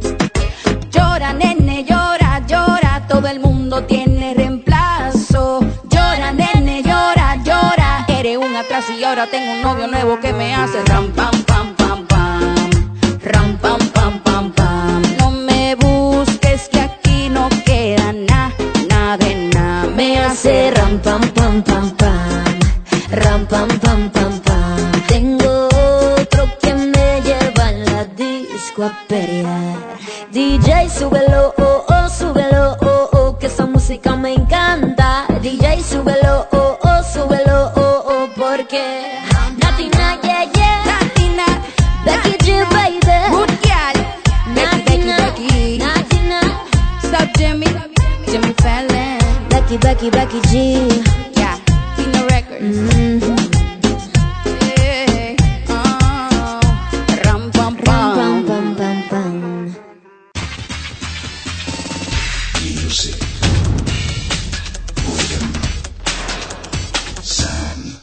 Llora, nene, llora, llora. Todo el mundo tiene reemplazo. Llora, nene, llora, llora. Eres un atraso y ahora tengo un novio nuevo que me hace ram, pam, pam, pam, pam. Ram, pam, pam, pam, pam. No me busques que aquí no queda nada de nada. Me hace ram, pam, pam, pam, pam. Ram, pam, pam, pam, pam. Tengo otro que me lleva a la disco a perrear. DJ, súbelo, oh, oh, súbelo, oh, oh, que esa música me encanta. DJ, súbelo, oh, oh, súbelo, oh, oh, porque Natina, yeah, yeah. Natina, Becky G, baby. Good girl. Becky, Natina. Stop Jimmy Fallon. Becky G. Yeah, Tina Records. Yeah, ram, pam, pam. Ram, pam, pam, pam. Music. Freedom. Sound.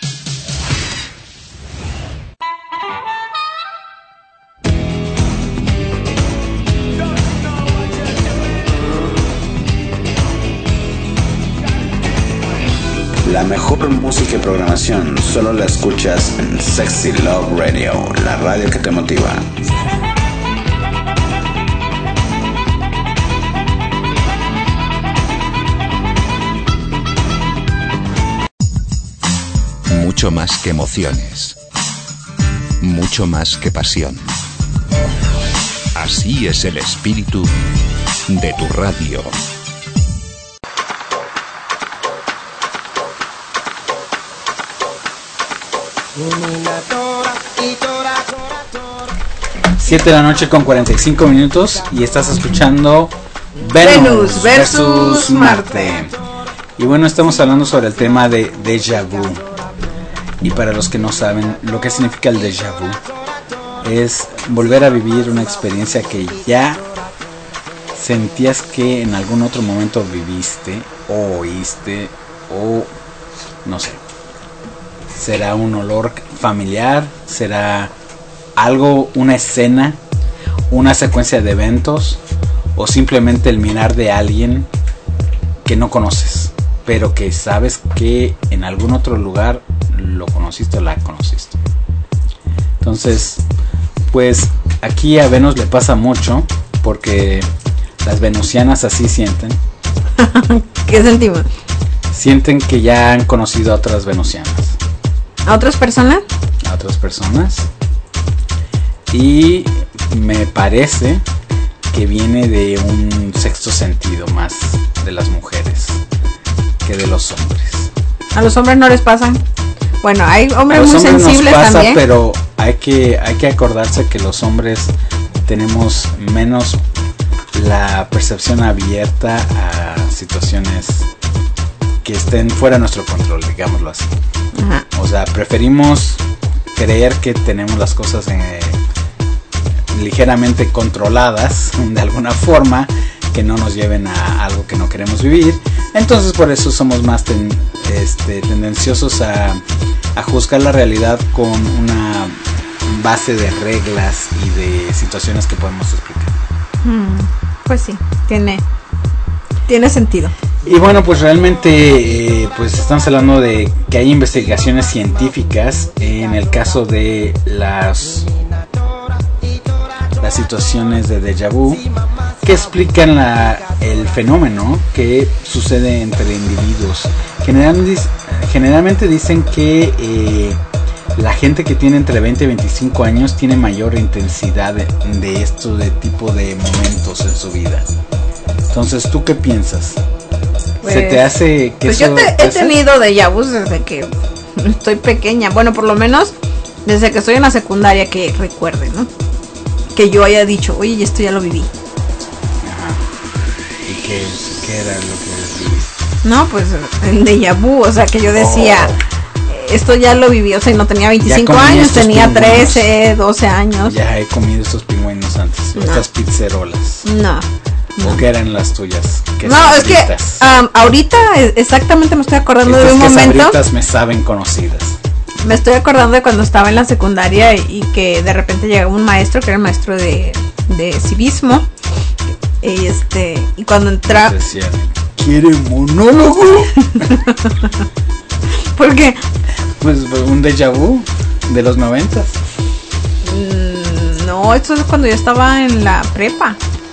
La mejor música y programación solo la escuchas en Sexy Love Radio, la radio que te motiva. Mucho más que emociones. Mucho más que pasión. Así es el espíritu de tu radio. Y tora, 7 de la noche con 45 minutos y estás escuchando Venus versus Marte. Y bueno, estamos hablando sobre el tema de déjà vu. Y para los que no saben lo que significa el déjà vu, es volver a vivir una experiencia que ya sentías que en algún otro momento viviste o oíste o no sé. Será un olor familiar, será algo, una escena, una secuencia de eventos o simplemente el mirar de alguien que no conoces, pero que sabes que en algún otro lugar lo conociste o la conociste. Entonces, pues aquí a Venus le pasa mucho porque las venusianas así sienten. ¿Qué sentimos? Sienten que ya han conocido a otras venusianas. ¿A otras personas? A otras personas. Y me parece que viene de un sexto sentido más de las mujeres que de los hombres. ¿A los hombres no les pasan? Bueno, hay hombres muy sensibles nos pasa, también. Pero hay que acordarse que los hombres tenemos menos la percepción abierta a situaciones que estén fuera de nuestro control, digámoslo así. Ajá. O sea, preferimos creer que tenemos las cosas ligeramente controladas de alguna forma, que no nos lleven a algo que no queremos vivir. Entonces por eso somos más tendenciosos a juzgar la realidad con una base de reglas y de situaciones que podemos explicar. Pues sí, tiene sentido. Y bueno, pues realmente pues estamos hablando de que hay investigaciones científicas en el caso de las situaciones de déjà vu que explican el fenómeno que sucede entre individuos. Generalmente dicen que la gente que tiene entre 20 y 25 años tiene mayor intensidad de esto, de tipo de momentos en su vida. Entonces, ¿tú qué piensas? Pues, ¿Se te hace que pues eso yo he tenido déjà vus desde que estoy pequeña. Bueno, por lo menos desde que estoy en la secundaria, que recuerde, ¿no? Que yo haya dicho, oye, esto ya lo viví. Ajá. ¿Y qué era lo que viviste? No, pues el déjà vu, o sea, que yo decía, esto ya lo viví, o sea, no tenía 25 años, tenía 13, 12 años. Ya he comido estos pingüinos antes, No. estas pizzerolas. No. ¿O qué eran las tuyas? No, es que ahorita exactamente me estoy acordando de un momento. Sabritas me saben conocidas. Me estoy acordando de cuando estaba en la secundaria y que de repente llegaba un maestro, que era el maestro de civismo. Y cuando entraba... Decían, ¿quiere monólogo? ¿Por qué? Pues un déjà vu de los 90. No, esto es cuando yo estaba en la prepa.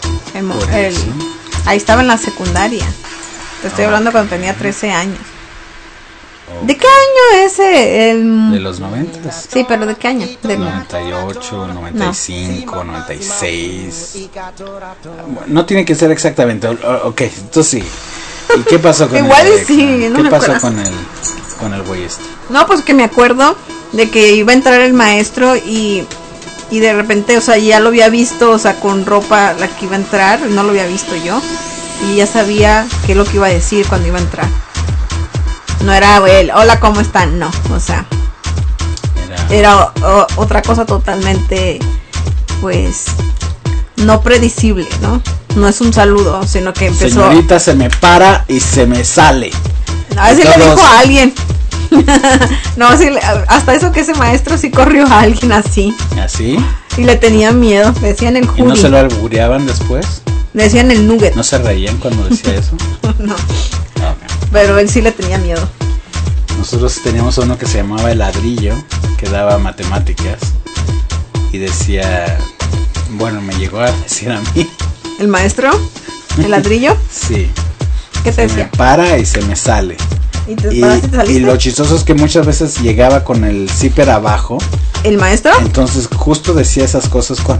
Ahí estaba en la secundaria. Te estoy hablando cuando tenía 13 años. ¿De qué año es de los 90? Sí, pero ¿de qué año? Del 98, 95, 96. No tiene que ser exactamente. Ok, entonces sí. ¿Y qué pasó con Igual sí, no ¿Qué me pasó acuerdo. con el güey este? No, pues que me acuerdo de que iba a entrar el maestro y de repente, o sea, ya lo había visto, o sea, con ropa la que iba a entrar, no lo había visto yo. Y ya sabía qué es lo que iba a decir cuando iba a entrar. No era él, hola, ¿cómo están? No, o sea, era otra cosa totalmente, pues, no predecible, ¿no? No es un saludo, sino que empezó... Señorita, se me para y se me sale. A ver si le dijo a alguien. No, sí, hasta eso que ese maestro sí corrió a alguien así. ¿Así? Y le tenían miedo, le decían el ¿Y no se lo albureaban después? Le decían el nugget. ¿No se reían cuando decía eso? No, Okay. pero él sí le tenía miedo. Nosotros teníamos uno que se llamaba El Ladrillo, que daba matemáticas, y decía, bueno, me llegó a decir a mí. ¿El maestro? ¿El ladrillo? Sí. ¿Qué te Se decía? me para y se me sale. ¿Y te paraste y te saliste? Y lo chistoso es que muchas veces llegaba con el zipper abajo. ¿El maestro? Entonces justo decía esas cosas cuando...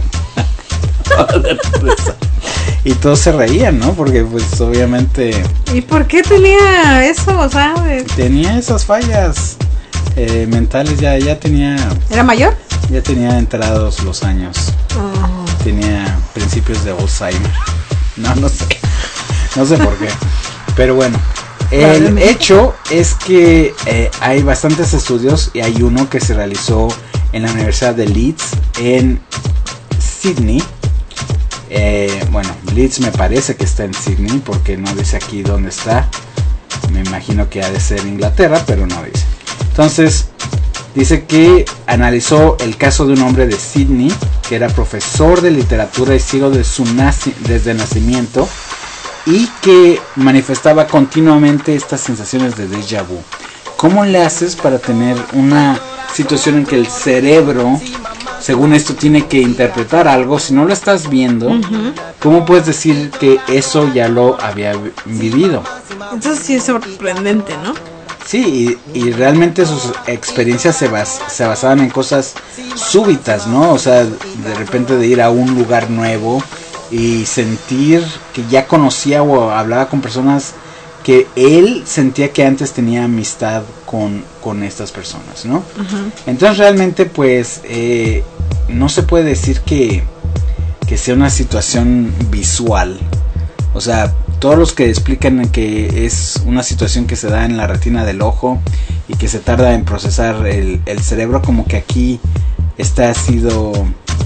Y todos se reían, ¿no? Porque pues obviamente... ¿Y por qué tenía eso, sabes? Tenía esas fallas mentales, ya tenía... ¿Era mayor? Ya tenía entrados los años. Oh. Tenía principios de Alzheimer. No sé. No sé por qué. Pero bueno. El hecho es que hay bastantes estudios y hay uno que se realizó en la Universidad de Leeds en Sydney. Bueno, Leeds me parece que está en Sydney porque no dice aquí dónde está. Me imagino que ha de ser Inglaterra, pero no dice. Entonces, dice que analizó el caso de un hombre de Sydney que era profesor de literatura y ciego desde nacimiento y que manifestaba continuamente estas sensaciones de déjà vu. ¿Cómo le haces para tener una situación en que el cerebro, según esto, tiene que interpretar algo? Si no lo estás viendo, ¿cómo puedes decir que eso ya lo había vivido? Entonces sí es sorprendente, ¿no? Sí, y realmente sus experiencias se basaban en cosas súbitas, ¿no? O sea, de repente de ir a un lugar nuevo y sentir que ya conocía o hablaba con personas que él sentía que antes tenía amistad con estas personas, ¿no? Entonces realmente pues no se puede decir que sea una situación visual. O sea, todos los que explican que es una situación que se da en la retina del ojo y que se tarda en procesar el cerebro, como que aquí esta ha sido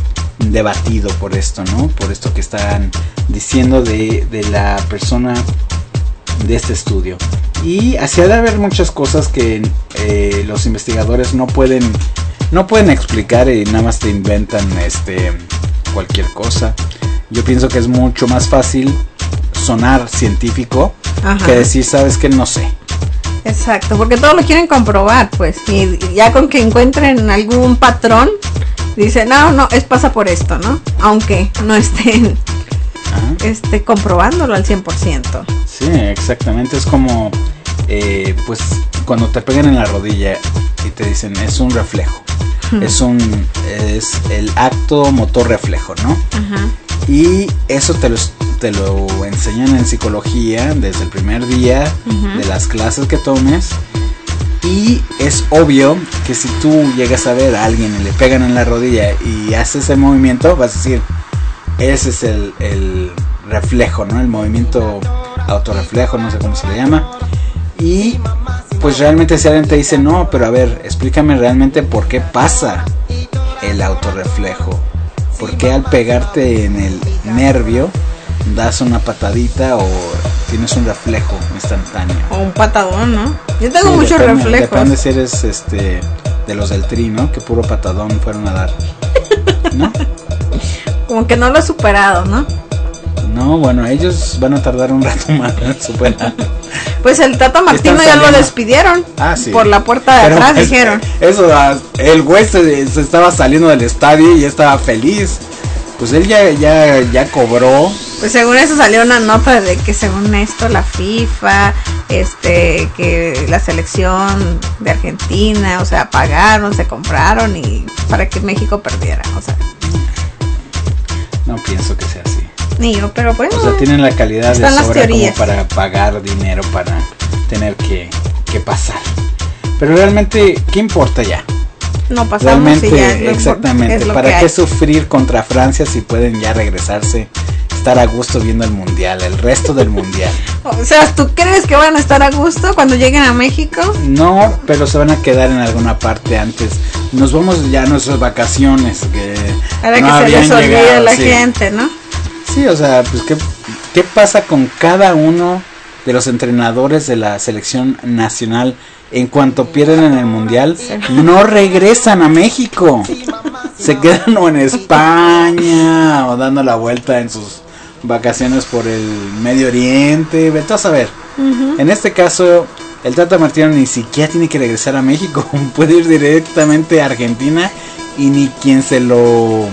debatido por esto, ¿no? Por esto que están diciendo de la persona de este estudio. Y así ha de haber muchas cosas que los investigadores no pueden explicar y nada más te inventan cualquier cosa. Yo pienso que es mucho más fácil sonar científico que decir, sabes que no sé. Exacto, porque todo lo quieren comprobar, pues, y ya con que encuentren algún patrón, dicen, no, pasa por esto, ¿no? Aunque no estén comprobándolo al 100%. Sí, exactamente, es como, pues, cuando te pegan en la rodilla y te dicen, es un reflejo, es el acto motor reflejo, ¿no? Y eso te lo enseñan en psicología desde el primer día de las clases que tomes. Y es obvio que si tú llegas a ver a alguien y le pegan en la rodilla y hace ese movimiento, vas a decir, ese es el reflejo, ¿no? El movimiento autorreflejo, no sé cómo se le llama. Y pues realmente si alguien te dice, no, pero a ver, explícame realmente por qué pasa el autorreflejo. ¿Por qué al pegarte en el nervio das una patadita o tienes un reflejo instantáneo? O un patadón, ¿no? Yo tengo muchos reflejos. Depende si eres de los del Tri, ¿no? Que puro patadón fueron a dar, ¿no? Como que no lo he superado, ¿no? No, bueno, ellos van a tardar un rato más en superar. Pues el Tata Martino ya lo despidieron. Sí. Por la puerta de atrás, dijeron. Eso, el güey se estaba saliendo del estadio y ya estaba feliz. Pues él ya cobró. Pues según eso salió una nota de que según esto la FIFA, que la selección de Argentina, o sea, pagaron, se compraron y para que México perdiera, o sea. No pienso que sea así. Ni yo, pero bueno. O sea, tienen la calidad de sobra como para pagar dinero para tener que pasar. Pero realmente, ¿qué importa ya? No pasamos realmente, y ya. Exactamente. ¿Para qué sufrir contra Francia si pueden ya regresarse, estar a gusto viendo el mundial, el resto del mundial? O sea, ¿tú crees que van a estar a gusto cuando lleguen a México? No, pero se van a quedar en alguna parte antes. Nos vamos ya a nuestras vacaciones. Ahora no que se les olvide la gente, ¿no? Sí, o sea, pues ¿qué pasa con cada uno de los entrenadores de la selección nacional en cuanto pierden en el mundial? No regresan a México. Se quedan o en España o dando la vuelta en sus vacaciones por el Medio Oriente. Vete a saber. En este caso, el Tata Martino ni siquiera tiene que regresar a México. Puede ir directamente a Argentina y ni quien se lo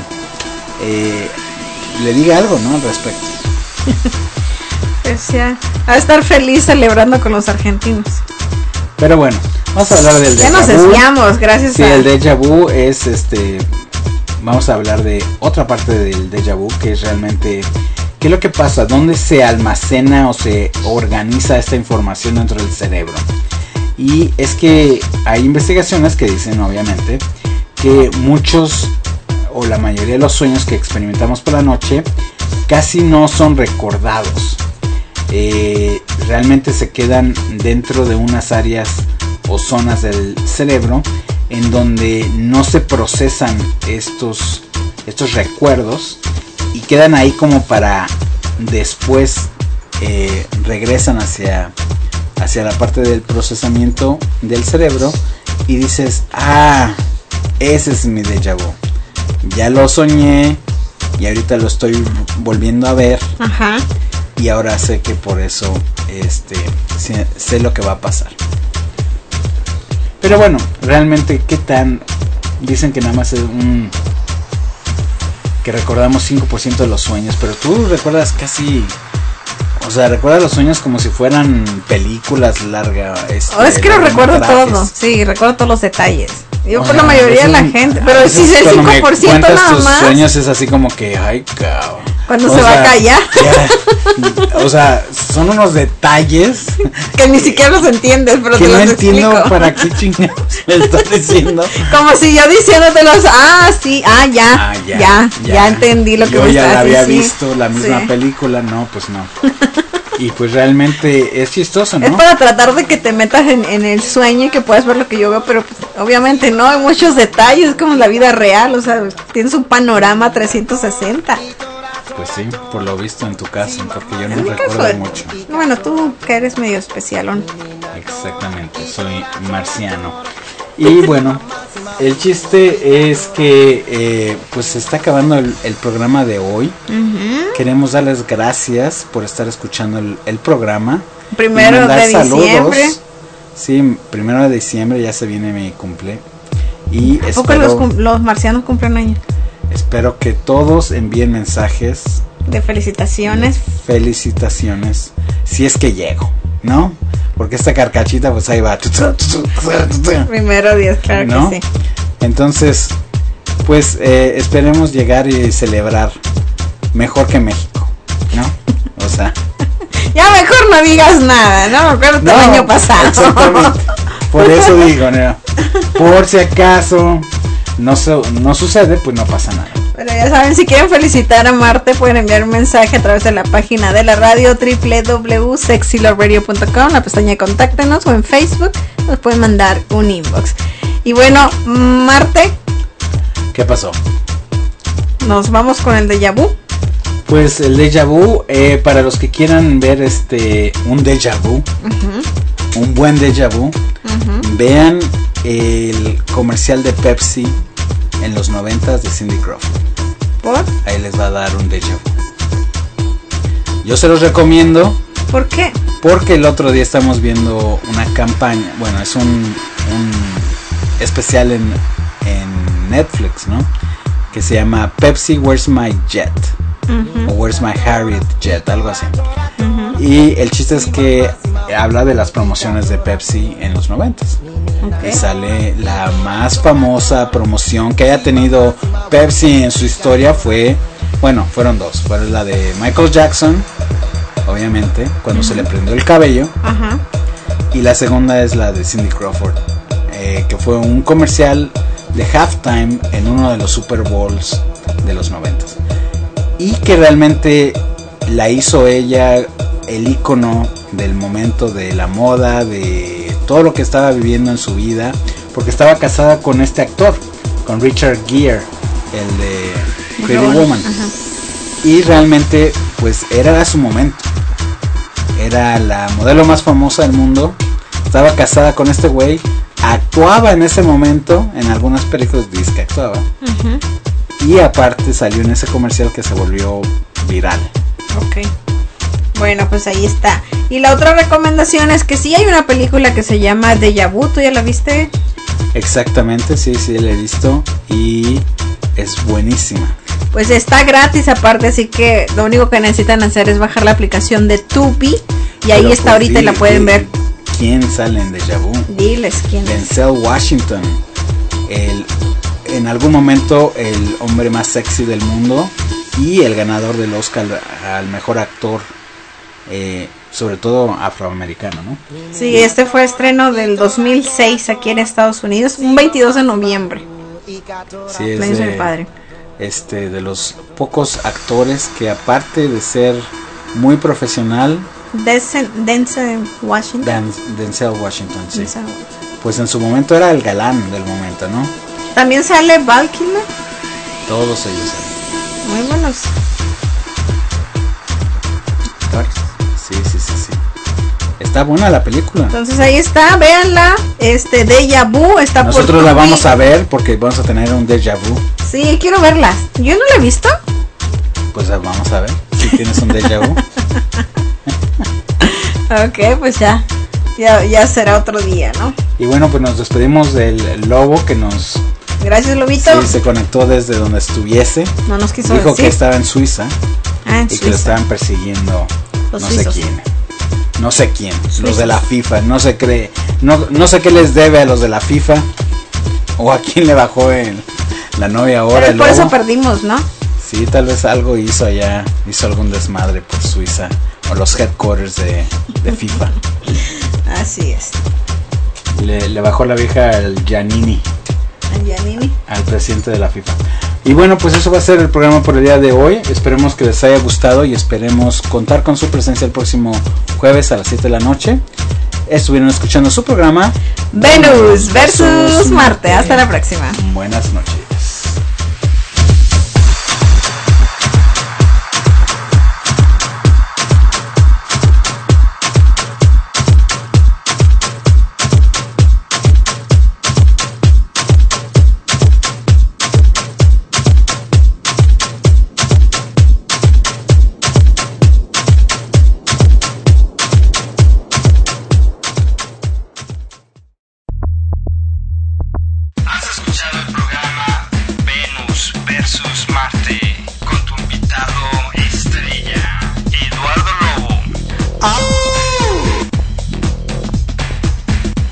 le diga algo, ¿no? Al respecto. Pues ya, a estar feliz celebrando con los argentinos. Pero bueno, vamos a hablar del déjà vu. Ya nos desviamos, gracias. Sí, el déjà vu es vamos a hablar de otra parte del déjà vu, que es realmente qué es lo que pasa, dónde se almacena o se organiza esta información dentro del cerebro. Y es que hay investigaciones que dicen, obviamente, que muchos o la mayoría de los sueños que experimentamos por la noche casi no son recordados. Realmente se quedan dentro de unas áreas o zonas del cerebro en donde no se procesan estos recuerdos y quedan ahí como para después regresan hacia la parte del procesamiento del cerebro y dices, ese es mi déjà vu. Ya lo soñé y ahorita lo estoy volviendo a ver. Ajá. Y ahora sé que por eso sé lo que va a pasar. Pero bueno, realmente qué tan dicen que nada más es que recordamos 5% de los sueños, pero tú recuerdas casi, o sea, recuerdas los sueños como si fueran películas largas. Es que lo recuerdo todo, sí, recuerdo todos los detalles. Yo por la mayoría de la gente, pero si es el 5% nada tus más. Sueños es así como que, ay, cabrón. Cuando se va a callar. O sea, son unos detalles que ni siquiera los entiendes, pero que te no los entiendo explico. para qué chingados le estás diciendo. Como si yo diciéndotelos, sí, ya entendí lo que me estás diciendo. Yo ya la había visto, la misma película, no, pues no. Y pues realmente es chistoso, ¿no? Es para tratar de que te metas en el sueño y que puedas ver lo que yo veo, pero pues, obviamente no, hay muchos detalles, es como la vida real, o sea, tienes un panorama 360. Pues sí, por lo visto en tu caso, porque yo no En mi recuerdo caso, mucho. bueno, tú que eres medio especialón. Exactamente, soy marciano. Y bueno, el chiste es que pues se está acabando el programa de hoy. Queremos darles gracias por estar escuchando el programa. Primero de diciembre. Sí, 1 de diciembre ya se viene mi cumple. Y ¿A poco los marcianos cumplen años? Espero que todos envíen mensajes de felicitaciones. Felicitaciones, si es que llego, ¿no? Porque esta carcachita pues ahí va. Primero Dios, claro, ¿no? Que sí. Entonces, pues esperemos llegar y celebrar mejor que México, ¿no? O sea, ya mejor no digas nada, ¿no? Me acuerdo el año pasado. Exactamente. Por eso digo, ¿no? Por si acaso no sucede, pues no pasa nada. Pero ya saben, si quieren felicitar a Marte, pueden enviar un mensaje a través de la página de la radio www.sexyloveradio.com, la pestaña Contáctenos, o en Facebook nos pueden mandar un inbox. Y bueno, Marte, ¿qué pasó? Nos vamos con el déjà vu. Pues el déjà vu, para los que quieran ver un déjà vu, un buen déjà vu, vean el comercial de Pepsi en los 90s de Cindy Crawford. ¿Por? Ahí les va a dar un déjà vu. Yo se los recomiendo. ¿Por qué? Porque el otro día estamos viendo una campaña, bueno, es un especial en Netflix, ¿no? Que se llama Pepsi Where's My Jet, o Where's My Harriet Jet, algo así. Y el chiste es que habla de las promociones de Pepsi en los 90s. Y sale la más famosa promoción que haya tenido Pepsi en su historia fueron dos. Fue la de Michael Jackson, obviamente, cuando se le prendió el cabello. Y la segunda es la de Cindy Crawford, que fue un comercial de halftime en uno de los Super Bowls de los 90s. Y que realmente la hizo ella el ícono del momento de la moda, de todo lo que estaba viviendo en su vida, porque estaba casada con este actor, con Richard Gere, el de Pretty Woman. Y realmente pues era su momento, era la modelo más famosa del mundo, estaba casada con este güey, actuaba en ese momento en algunas películas, dice que actuaba, y aparte salió en ese comercial que se volvió viral. Bueno, pues ahí está. Y la otra recomendación es que sí hay una película que se llama Déjà Vu. ¿Tú ya la viste? Exactamente, sí, la he visto y es buenísima. Pues está gratis aparte, así que lo único que necesitan hacer es bajar la aplicación de Tubi y ahí está ahorita y la pueden ver. ¿Quién sale en Déjà Vu? Diles quién. Denzel Washington, en algún momento el hombre más sexy del mundo y el ganador del Oscar al mejor actor, sobre todo afroamericano, ¿no? Sí, este fue estreno del 2006 aquí en Estados Unidos, un 22 de noviembre. Sí, es de los pocos actores que, aparte de ser muy profesional, Denzel Washington. Denzel Washington, sí. Pues en su momento era el galán del momento, ¿no? También sale Val Kilmer. Todos ellos salen. Muy buenos. Sí. Está buena la película. Entonces ahí está, véanla. Déjà Vu está. Nosotros la vamos a ver porque vamos a tener un déjà vu. Sí, quiero verla. Yo no la he visto. Pues vamos a ver si tienes un déjà vu. Ok, pues ya será otro día, ¿no? Y bueno, pues nos despedimos del lobo que nos... Gracias, Lobito. Sí, se conectó desde donde estuviese. No nos quiso Dijo decir. que estaba en Suiza. En y Suiza. que lo estaban persiguiendo Los no suizos. sé quién. No sé quién. Suizos. Los de la FIFA. No sé qué les debe a los de la FIFA. O a quién le bajó la novia ahora. Pero el por lobo. eso perdimos, ¿no? Sí, tal vez algo hizo allá. Hizo algún desmadre por Suiza. O los headquarters de FIFA. Así es. Le bajó la vieja al Giannini. ¿A Giannini? Al presidente de la FIFA. Y bueno, pues eso va a ser el programa por el día de hoy. Esperemos que les haya gustado y esperemos contar con su presencia el próximo jueves a las 7 de la noche. Estuvieron escuchando su programa Venus versus Marte. Hasta la próxima. Buenas noches.